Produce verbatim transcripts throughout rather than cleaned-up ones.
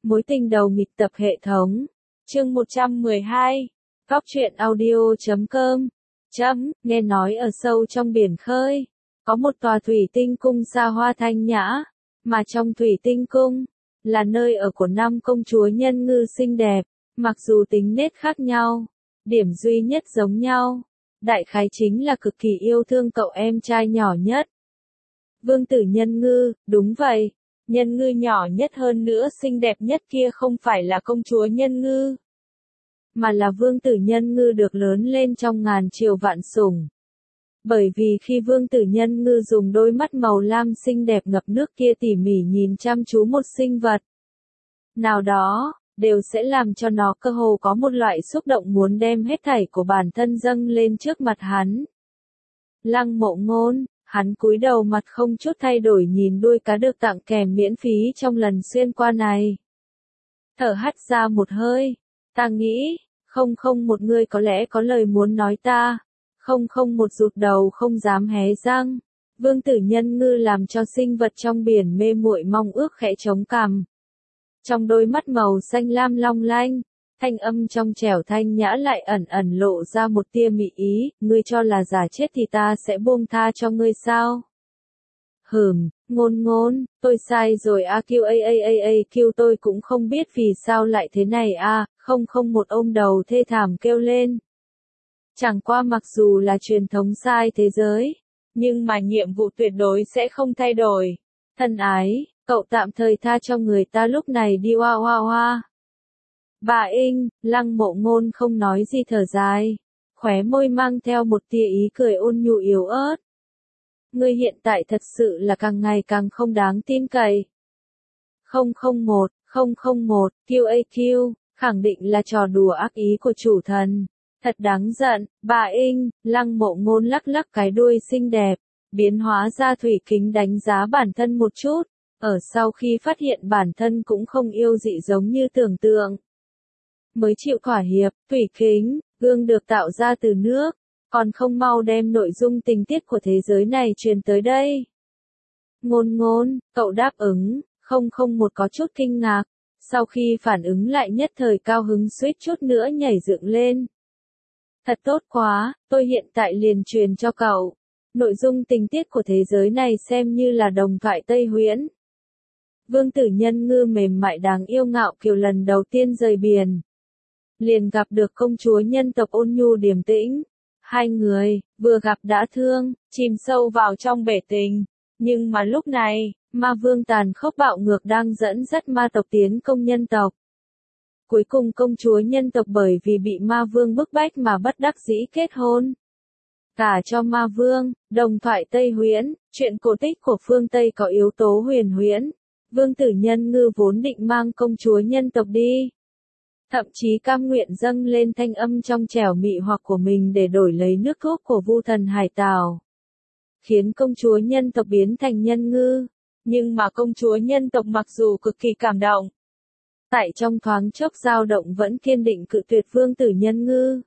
Mối tình đầu nghịch tập hệ thống. Chương một trăm mười hai. Góc truyện audio chấm com. Chấm, nghe nói ở sâu trong biển khơi, có một tòa thủy tinh cung xa hoa thanh nhã, mà trong thủy tinh cung, là nơi ở của năm công chúa nhân ngư xinh đẹp, mặc dù tính nết khác nhau, điểm duy nhất giống nhau, đại khái chính là cực kỳ yêu thương cậu em trai nhỏ nhất. Vương tử nhân ngư, đúng vậy. Nhân ngư nhỏ nhất hơn nữa xinh đẹp nhất kia không phải là công chúa nhân ngư, mà là vương tử nhân ngư được lớn lên trong ngàn triệu vạn sủng. Bởi vì khi vương tử nhân ngư dùng đôi mắt màu lam xinh đẹp ngập nước kia tỉ mỉ nhìn chăm chú một sinh vật nào đó, đều sẽ làm cho nó cơ hồ có một loại xúc động muốn đem hết thảy của bản thân dâng lên trước mặt hắn. Lăng Mộ Ngôn. Hắn cúi đầu mặt không chút thay đổi nhìn đuôi cá được tặng kèm miễn phí trong lần xuyên qua này. Thở hắt ra một hơi. Ta nghĩ, không không một người có lẽ có lời muốn nói ta. Không không một rụt đầu không dám hé răng. Vương tử nhân ngư làm cho sinh vật trong biển mê muội mong ước khẽ chống cằm. Trong đôi mắt màu xanh lam long lanh, thanh âm trong trẻo thanh nhã lại ẩn ẩn lộ ra một tia mị ý, ngươi cho là giả chết thì ta sẽ buông tha cho ngươi sao? Hừm, Ngôn Ngôn, tôi sai rồi a kiu a a a a kiu tôi cũng không biết vì sao lại thế này a, không không một ôm đầu thê thảm kêu lên. Chẳng qua mặc dù là truyền thống sai thế giới, nhưng mà nhiệm vụ tuyệt đối sẽ không thay đổi. Thân ái, cậu tạm thời tha cho người ta lúc này đi hoa hoa hoa. Bà Inh, Lăng Mộ Ngôn không nói gì thở dài, khóe môi mang theo một tia ý cười ôn nhu yếu ớt. Ngươi hiện tại thật sự là càng ngày càng không đáng tin cậy. không không một, không không một, kiu a kiu, khẳng định là trò đùa ác ý của chủ thần. Thật đáng giận, bà Inh, Lăng Mộ Ngôn lắc lắc cái đuôi xinh đẹp, biến hóa ra thủy kính đánh giá bản thân một chút, ở sau khi phát hiện bản thân cũng không yêu dị giống như tưởng tượng. Mới chịu thỏa hiệp, thủy kính, gương được tạo ra từ nước, còn không mau đem nội dung tình tiết của thế giới này truyền tới đây. Ngôn Ngôn, cậu đáp ứng, không không một có chút kinh ngạc, sau khi phản ứng lại nhất thời cao hứng suýt chút nữa nhảy dựng lên. Thật tốt quá, tôi hiện tại liền truyền cho cậu. Nội dung tình tiết của thế giới này xem như là đồng thoại Tây Huyễn. Vương tử nhân ngư mềm mại đáng yêu ngạo kiều lần đầu tiên rời biển, liền gặp được công chúa nhân tộc ôn nhu điềm tĩnh. Hai người, vừa gặp đã thương, chìm sâu vào trong bể tình. Nhưng mà lúc này, ma vương tàn khốc bạo ngược đang dẫn dắt ma tộc tiến công nhân tộc. Cuối cùng công chúa nhân tộc bởi vì bị ma vương bức bách mà bất đắc dĩ kết hôn. Cả cho ma vương, đồng thoại Tây Huyễn, chuyện cổ tích của phương Tây có yếu tố huyền huyễn. Vương tử nhân ngư vốn định mang công chúa nhân tộc đi. Thậm chí cam nguyện dâng lên thanh âm trong trẻo mị hoặc của mình để đổi lấy nước thuốc của vu thần hải tảo. Khiến công chúa nhân tộc biến thành nhân ngư. Nhưng mà công chúa nhân tộc mặc dù cực kỳ cảm động, tại trong thoáng chốc dao động vẫn kiên định cự tuyệt vương tử nhân ngư.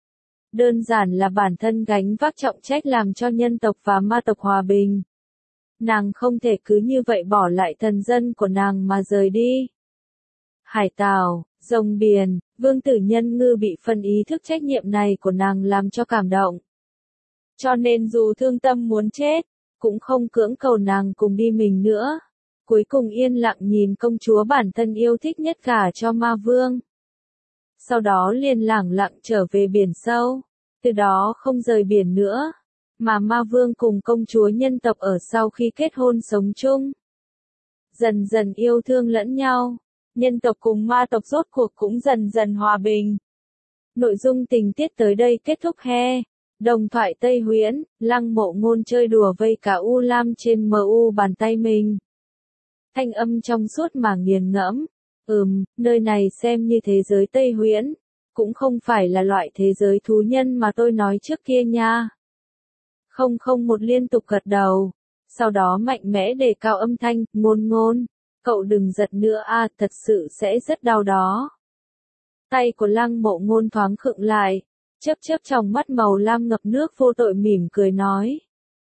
Đơn giản là bản thân gánh vác trọng trách làm cho nhân tộc và ma tộc hòa bình. Nàng không thể cứ như vậy bỏ lại thần dân của nàng mà rời đi. Hải tảo, rồng biển, vương tử nhân ngư bị phần ý thức trách nhiệm này của nàng làm cho cảm động. Cho nên dù thương tâm muốn chết, cũng không cưỡng cầu nàng cùng đi mình nữa. Cuối cùng yên lặng nhìn công chúa bản thân yêu thích nhất gả cho ma vương. Sau đó liền lẳng lặng trở về biển sâu, từ đó không rời biển nữa. Mà ma vương cùng công chúa nhân tộc ở sau khi kết hôn sống chung, dần dần yêu thương lẫn nhau. Nhân tộc cùng ma tộc rốt cuộc cũng dần dần hòa bình. Nội dung tình tiết tới đây kết thúc he. Đồng thoại Tây Huyễn, Lăng Mộ Ngôn chơi đùa vây cả U Lam trên em u bàn tay mình. Thanh âm trong suốt mà nghiền ngẫm. Ừm, nơi này xem như thế giới Tây Huyễn, cũng không phải là loại thế giới thú nhân mà tôi nói trước kia nha. Không không một liên tục gật đầu, sau đó mạnh mẽ đề cao âm thanh, Ngôn Ngôn, cậu đừng giật nữa a, thật sự sẽ rất đau đó. Tay của Lăng Mộ Ngôn thoáng khựng lại, chớp chớp trong mắt màu lam ngập nước vô tội mỉm cười nói.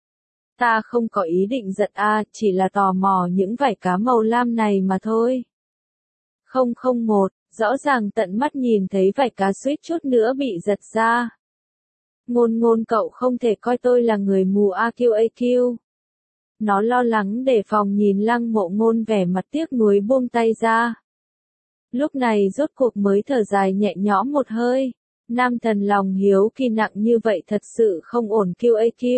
Ta không có ý định giật a, chỉ là tò mò những vảy cá màu lam này mà thôi. không không một, rõ ràng tận mắt nhìn thấy vảy cá suýt chút nữa bị giật ra. Ngôn ngôn cậu không thể coi tôi là người mù a quy a quy. Nó lo lắng đề phòng nhìn Lăng Mộ Ngôn vẻ mặt tiếc nuối buông tay ra. Lúc này rốt cuộc mới thở dài nhẹ nhõm một hơi. Nam thần lòng hiếu kỳ nặng như vậy thật sự không ổn quy a quy.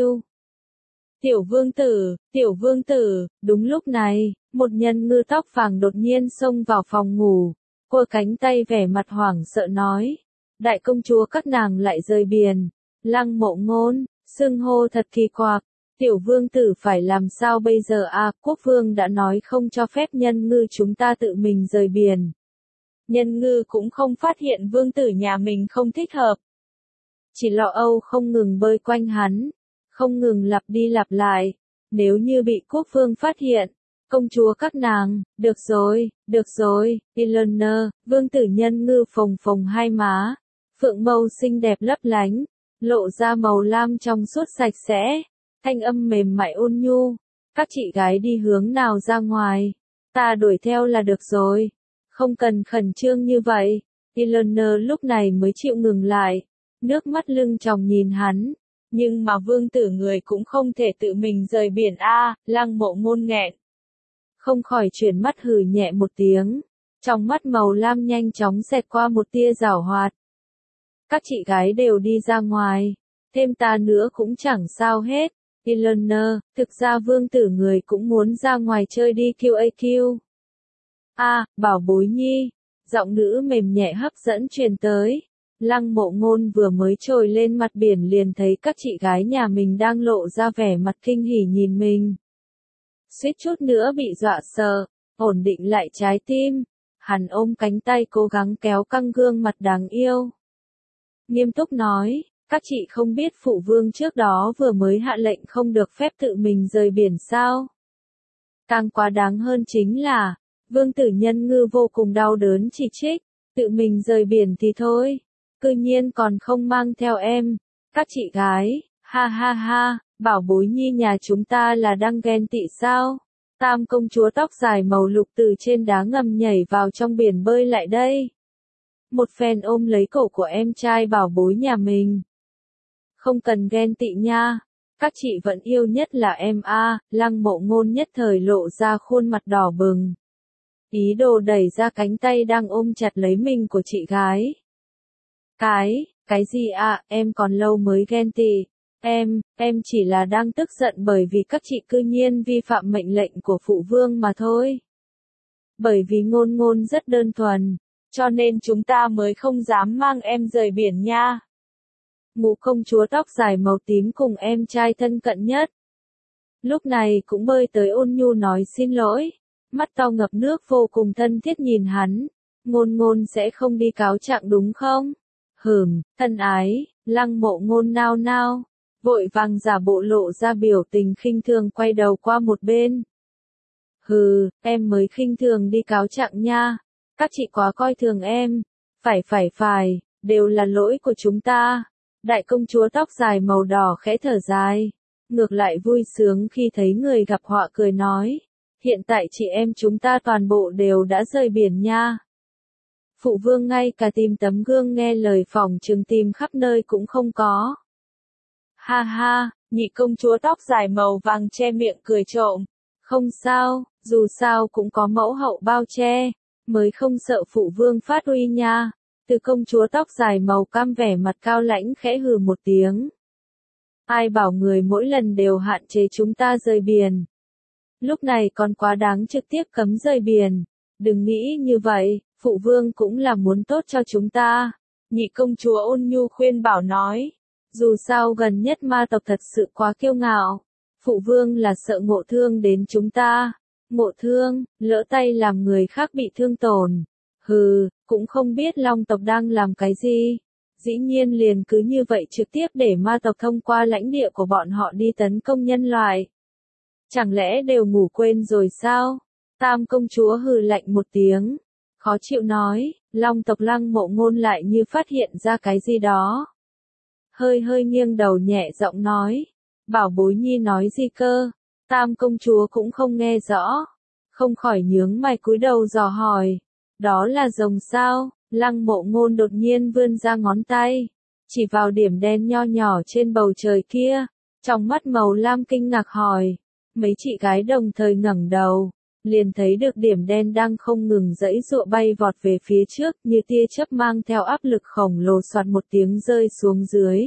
Tiểu vương tử, tiểu vương tử, đúng lúc này, một nhân ngư tóc vàng đột nhiên xông vào phòng ngủ, cua cánh tay vẻ mặt hoảng sợ nói. Đại công chúa các nàng lại rời biển. Lăng Mộ Ngôn, xưng hô thật kỳ quặc. Tiểu vương tử phải làm sao bây giờ à, quốc vương đã nói không cho phép nhân ngư chúng ta tự mình rời biển. Nhân ngư cũng không phát hiện vương tử nhà mình không thích hợp. Chỉ lo âu không ngừng bơi quanh hắn, không ngừng lặp đi lặp lại. Nếu như bị quốc vương phát hiện, công chúa các nàng, được rồi, được rồi, Eleanor, vương tử nhân ngư phồng phồng hai má, phượng mâu xinh đẹp lấp lánh, lộ ra màu lam trong suốt sạch sẽ. Thanh âm mềm mại ôn nhu, các chị gái đi hướng nào ra ngoài, ta đuổi theo là được rồi, không cần khẩn trương như vậy. Eleanor lúc này mới chịu ngừng lại, nước mắt lưng tròng nhìn hắn, nhưng mà vương tử người cũng không thể tự mình rời biển a. À, Lăng Mộ Ngôn nghẹn, không khỏi chuyển mắt hừ nhẹ một tiếng, trong mắt màu lam nhanh chóng xẹt qua một tia giảo hoạt. Các chị gái đều đi ra ngoài, thêm ta nữa cũng chẳng sao hết. Eleanor, thực ra vương tử người cũng muốn ra ngoài chơi đi quy a quy. A, à, bảo bối nhi, giọng nữ mềm nhẹ hấp dẫn truyền tới. Lăng Mộ Ngôn vừa mới trồi lên mặt biển liền thấy các chị gái nhà mình đang lộ ra vẻ mặt kinh hỉ nhìn mình. Suýt chút nữa bị dọa sợ, ổn định lại trái tim. Hắn ôm cánh tay cố gắng kéo căng gương mặt đáng yêu. Nghiêm túc nói. Các chị không biết phụ vương trước đó vừa mới hạ lệnh không được phép tự mình rời biển sao? Càng quá đáng hơn chính là, vương tử nhân ngư vô cùng đau đớn chỉ trích, tự mình rời biển thì thôi, cư nhiên còn không mang theo em. Các chị gái, ha ha ha, bảo bối nhi nhà chúng ta là đang ghen tị sao? Tam công chúa tóc dài màu lục từ trên đá ngầm nhảy vào trong biển bơi lại đây. Một phen ôm lấy cổ của em trai bảo bối nhà mình. Không cần ghen tị nha, các chị vẫn yêu nhất là em a. À, Lăng Mộ Ngôn nhất thời lộ ra khuôn mặt đỏ bừng. Ý đồ đẩy ra cánh tay đang ôm chặt lấy mình của chị gái. Cái, cái gì ạ, à, em còn lâu mới ghen tị. Em, em chỉ là đang tức giận bởi vì các chị cư nhiên vi phạm mệnh lệnh của phụ vương mà thôi. Bởi vì Ngôn Ngôn rất đơn thuần, cho nên chúng ta mới không dám mang em rời biển nha. Ngũ công chúa tóc dài màu tím cùng em trai thân cận nhất. Lúc này cũng bơi tới ôn nhu nói xin lỗi, mắt to ngập nước vô cùng thân thiết nhìn hắn. Ngôn Ngôn sẽ không đi cáo trạng đúng không? Hừm, thân ái, Lăng Mộ Ngôn nao nao, vội vàng giả bộ lộ ra biểu tình khinh thường quay đầu qua một bên. Hừ, em mới khinh thường đi cáo trạng nha, các chị quá coi thường em, phải phải phải, đều là lỗi của chúng ta. Đại công chúa tóc dài màu đỏ khẽ thở dài, ngược lại vui sướng khi thấy người gặp họa cười nói, hiện tại chị em chúng ta toàn bộ đều đã rời biển nha. Phụ vương ngay cả tìm tấm gương nghe lời phỏng chừng tìm khắp nơi cũng không có. Ha ha, nhị công chúa tóc dài màu vàng che miệng cười trộm, không sao, dù sao cũng có mẫu hậu bao che, mới không sợ phụ vương phát uy nha. Từ công chúa tóc dài màu cam vẻ mặt cao lãnh khẽ hừ một tiếng. Ai bảo người mỗi lần đều hạn chế chúng ta rời biển. Lúc này còn quá đáng trực tiếp cấm rời biển. Đừng nghĩ như vậy, phụ vương cũng là muốn tốt cho chúng ta. Nhị công chúa ôn nhu khuyên bảo nói. Dù sao gần nhất ma tộc thật sự quá kiêu ngạo. Phụ vương là sợ ngộ thương đến chúng ta. Ngộ thương, lỡ tay làm người khác bị thương tổn. Hừ, cũng không biết long tộc đang làm cái gì. Dĩ nhiên liền cứ như vậy trực tiếp để ma tộc thông qua lãnh địa của bọn họ đi tấn công nhân loại. Chẳng lẽ đều ngủ quên rồi sao? Tam công chúa hừ lạnh một tiếng. Khó chịu nói, long tộc Lăng Mộ Ngôn lại như phát hiện ra cái gì đó. Hơi hơi nghiêng đầu nhẹ giọng nói. Bảo bối nhi nói gì cơ? Tam công chúa cũng không nghe rõ. Không khỏi nhướng mày cúi đầu dò hỏi. Đó là rồng sao? Lăng Mộ Ngôn đột nhiên vươn ra ngón tay, chỉ vào điểm đen nho nhỏ trên bầu trời kia, trong mắt màu lam kinh ngạc hỏi. Mấy chị gái đồng thời ngẩng đầu, liền thấy được điểm đen đang không ngừng giãy giụa bay vọt về phía trước, như tia chớp mang theo áp lực khổng lồ soạt một tiếng rơi xuống dưới.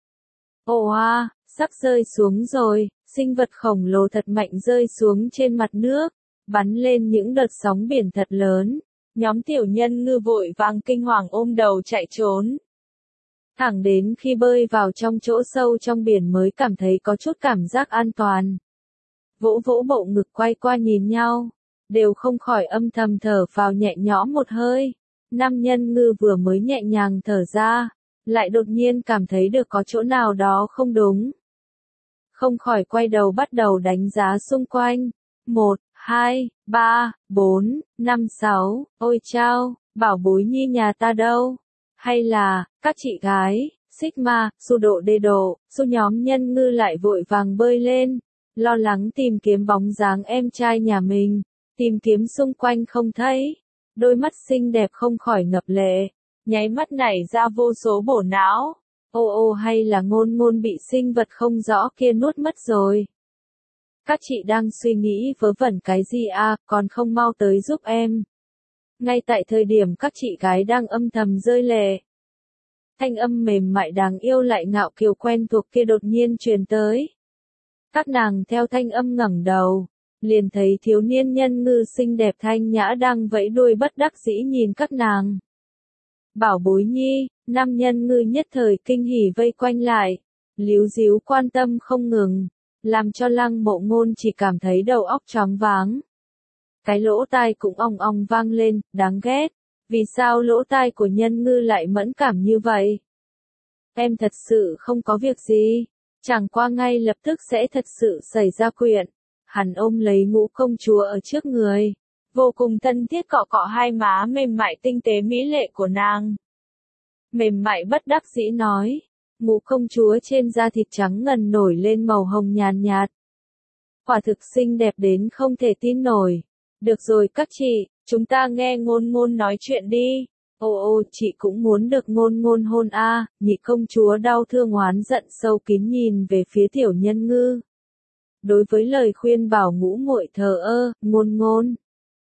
Ồ a, sắp rơi xuống rồi, sinh vật khổng lồ thật mạnh rơi xuống trên mặt nước, bắn lên những đợt sóng biển thật lớn. Nhóm tiểu nhân ngư vội vàng kinh hoàng ôm đầu chạy trốn. Thẳng đến khi bơi vào trong chỗ sâu trong biển mới cảm thấy có chút cảm giác an toàn. Vỗ vỗ bộ ngực quay qua nhìn nhau, đều không khỏi âm thầm thở phào nhẹ nhõm một hơi. Nam nhân ngư vừa mới nhẹ nhàng thở ra, lại đột nhiên cảm thấy được có chỗ nào đó không đúng. Không khỏi quay đầu bắt đầu đánh giá xung quanh. Một, hai, ba, bốn, năm, sáu, ôi chao, bảo bối nhi nhà ta đâu? Hay là, các chị gái, Sigma, su độ đê độ, su nhóm nhân ngư lại vội vàng bơi lên, lo lắng tìm kiếm bóng dáng em trai nhà mình, tìm kiếm xung quanh không thấy. Đôi mắt xinh đẹp không khỏi ngập lệ, nháy mắt nảy ra vô số bổ não. Ô ô hay là Ngôn Ngôn bị sinh vật không rõ kia nuốt mất rồi. Các chị đang suy nghĩ vớ vẩn cái gì à, còn không mau tới giúp em. Ngay tại thời điểm các chị gái đang âm thầm rơi lệ, thanh âm mềm mại đáng yêu lại ngạo kiều quen thuộc kia đột nhiên truyền tới. Các nàng theo thanh âm ngẩng đầu, liền thấy thiếu niên nhân ngư xinh đẹp thanh nhã đang vẫy đuôi bất đắc dĩ nhìn các nàng. Bảo bối nhi, nam nhân ngư nhất thời kinh hỉ vây quanh lại, líu díu quan tâm không ngừng, làm cho Lăng Mộ Ngôn chỉ cảm thấy đầu óc choáng váng. Cái lỗ tai cũng ong ong vang lên, đáng ghét. Vì sao lỗ tai của nhân ngư lại mẫn cảm như vậy? Em thật sự không có việc gì. Chẳng qua ngay lập tức sẽ thật sự xảy ra chuyện. Hắn ôm lấy Ngũ công chúa ở trước người, vô cùng thân thiết cọ cọ hai má mềm mại tinh tế mỹ lệ của nàng. Mềm mại bất đắc dĩ nói. Ngũ công chúa trên da thịt trắng ngần nổi lên màu hồng nhàn nhạt. Quả thực xinh đẹp đến không thể tin nổi. Được rồi các chị, chúng ta nghe Ngôn Ngôn nói chuyện đi. Ô ô, chị cũng muốn được Ngôn Ngôn hôn a. À. Nhị công chúa đau thương oán giận sâu kín nhìn về phía tiểu nhân ngư. Đối với lời khuyên bảo ngũ muội thờ ơ, Ngôn Ngôn.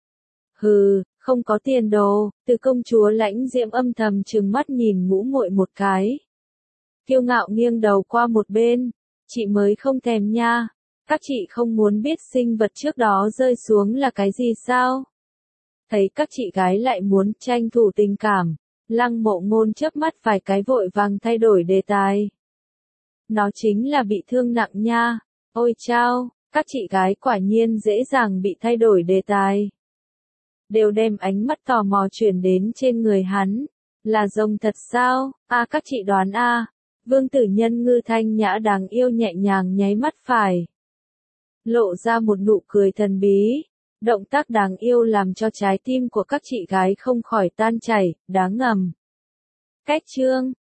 Hừ, không có tiền đồ. Từ công chúa lãnh diễm âm thầm trừng mắt nhìn ngũ muội một cái. Kiêu ngạo nghiêng đầu qua một bên. Chị mới không thèm nha. Các chị không muốn biết sinh vật trước đó rơi xuống là cái gì sao? Thấy các chị gái lại muốn tranh thủ tình cảm, Lăng Mộ Ngôn chớp mắt vài cái vội vàng thay đổi đề tài. Nó chính là bị thương nặng nha. Ôi chao, các chị gái quả nhiên dễ dàng bị thay đổi đề tài. Đều đem ánh mắt tò mò chuyển đến trên người hắn. Là rồng thật sao? A à, các chị đoán a. À. Vương tử nhân ngư thanh nhã đáng yêu nhẹ nhàng nháy mắt phải. Lộ ra một nụ cười thần bí. Động tác đáng yêu làm cho trái tim của các chị gái không khỏi tan chảy, đáng ngầm. Cách chương